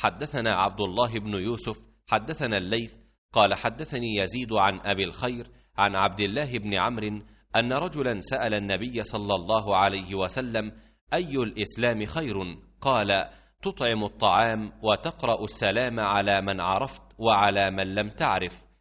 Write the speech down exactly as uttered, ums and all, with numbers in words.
حدثنا عبد الله بن يوسف حدثنا الليث قال حدثني يزيد عن أبي الخير عن عبد الله بن عمرو أن رجلا سأل النبي صلى الله عليه وسلم: أي الإسلام خير؟ قال: تطعم الطعام وتقرأ السلام على من عرفت وعلى من لم تعرف.